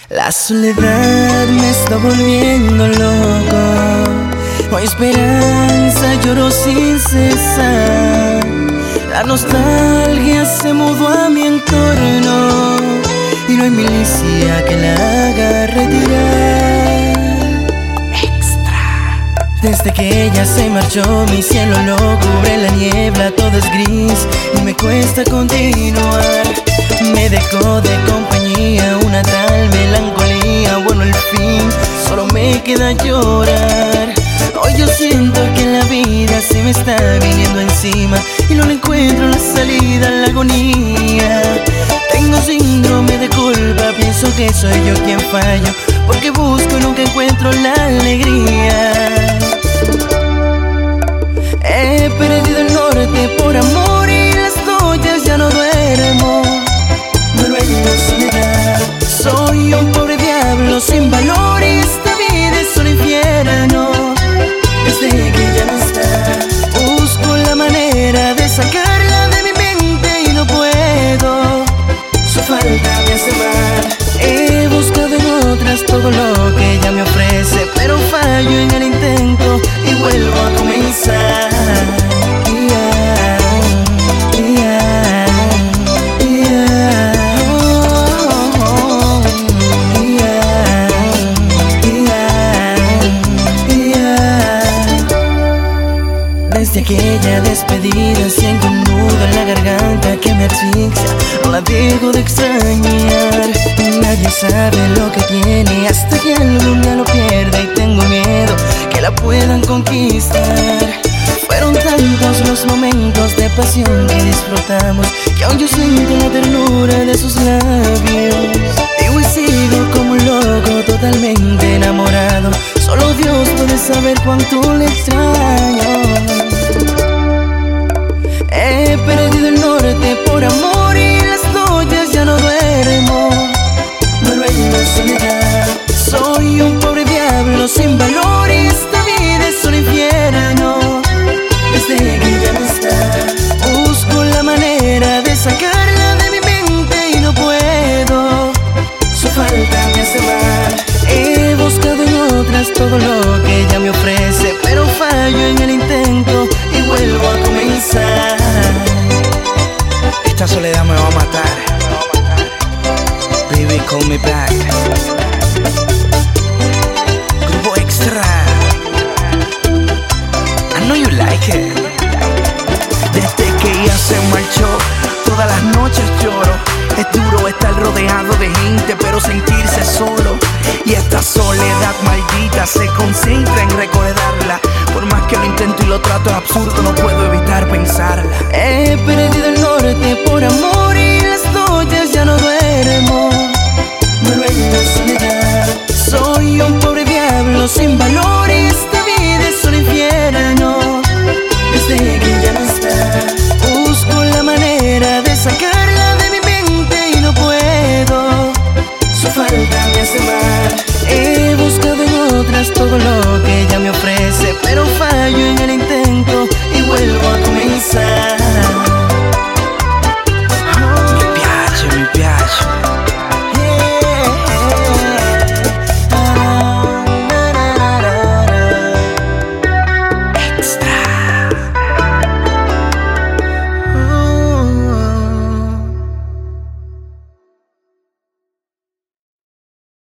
La soledad me está volviendo loco. No hay esperanza, lloro sin cesar. La nostalgia se mudó a mi entorno y no hay milicia que la haga retirar. Extra. Desde que ella se marchó, mi cielo lo cubre la niebla, todo es gris y me cuesta continuar. Me dejó de compañía una tal melancolía. Bueno, al fin solo me queda llorar. Hoy yo siento que la vida se me está viniendo encima y no le encuentro la salida a la agonía. Tengo síndrome de culpa, pienso que soy yo quien fallo, porque busco y nunca encuentro la alegría. He perdido el norte por amor y las noches ya no duermo. Muero en la soledad. Soy un pobre diablo sin valor y esta vida es un infierno. Desde que ya no está, busco la manera de sacarla de mi mente y no puedo. Su falta me hace mal. He buscado en otras todo lo que ella me ofrece, pero fallo en el intento y vuelvo a comenzar. Desde aquella despedida siento un nudo en la garganta que me asfixia. No la dejo de extrañar. Nadie sabe lo que tiene hasta que algún día lo pierda, y tengo miedo que la puedan conquistar. Fueron tantos los momentos de pasión que disfrutamos que aún yo siento la ternura de sus labios. Digo y sigo como un loco totalmente enamorado. Solo Dios puede saber cuánto le extraño. He perdido el norte por amor y las noches ya no duermo. Muero en la soledad. Soy un pobre diablo sin valor y esta vida es un infierno. Desde que ya no está, busco la manera de sacarla de mi mente y no puedo. Su falta me hace mal. He buscado en otras todo lo que ella me ofrece, pero fallo en el intento y vuelvo a comenzar. Esta soledad me va a matar. Baby, call me back. Grupo Extra. I know you like it. Desde que ella se marchó, todas las noches lloro. Es duro estar rodeado de gente, pero sentirse solo. Y esta soledad maldita se concentra en recordarla. Por más que lo intento y lo trato absurdo, no puedo evitar pensarla. He perdido el norte por amor y las noches ya no duermo. Muero en la soledad. Soy un pobre diablo sin valor y esta vida es un infierno. Desde que ya no está, busco la manera de sacarla de mi mente y no puedo. Su falta me hace mal. He buscado en otras todo lo que ella me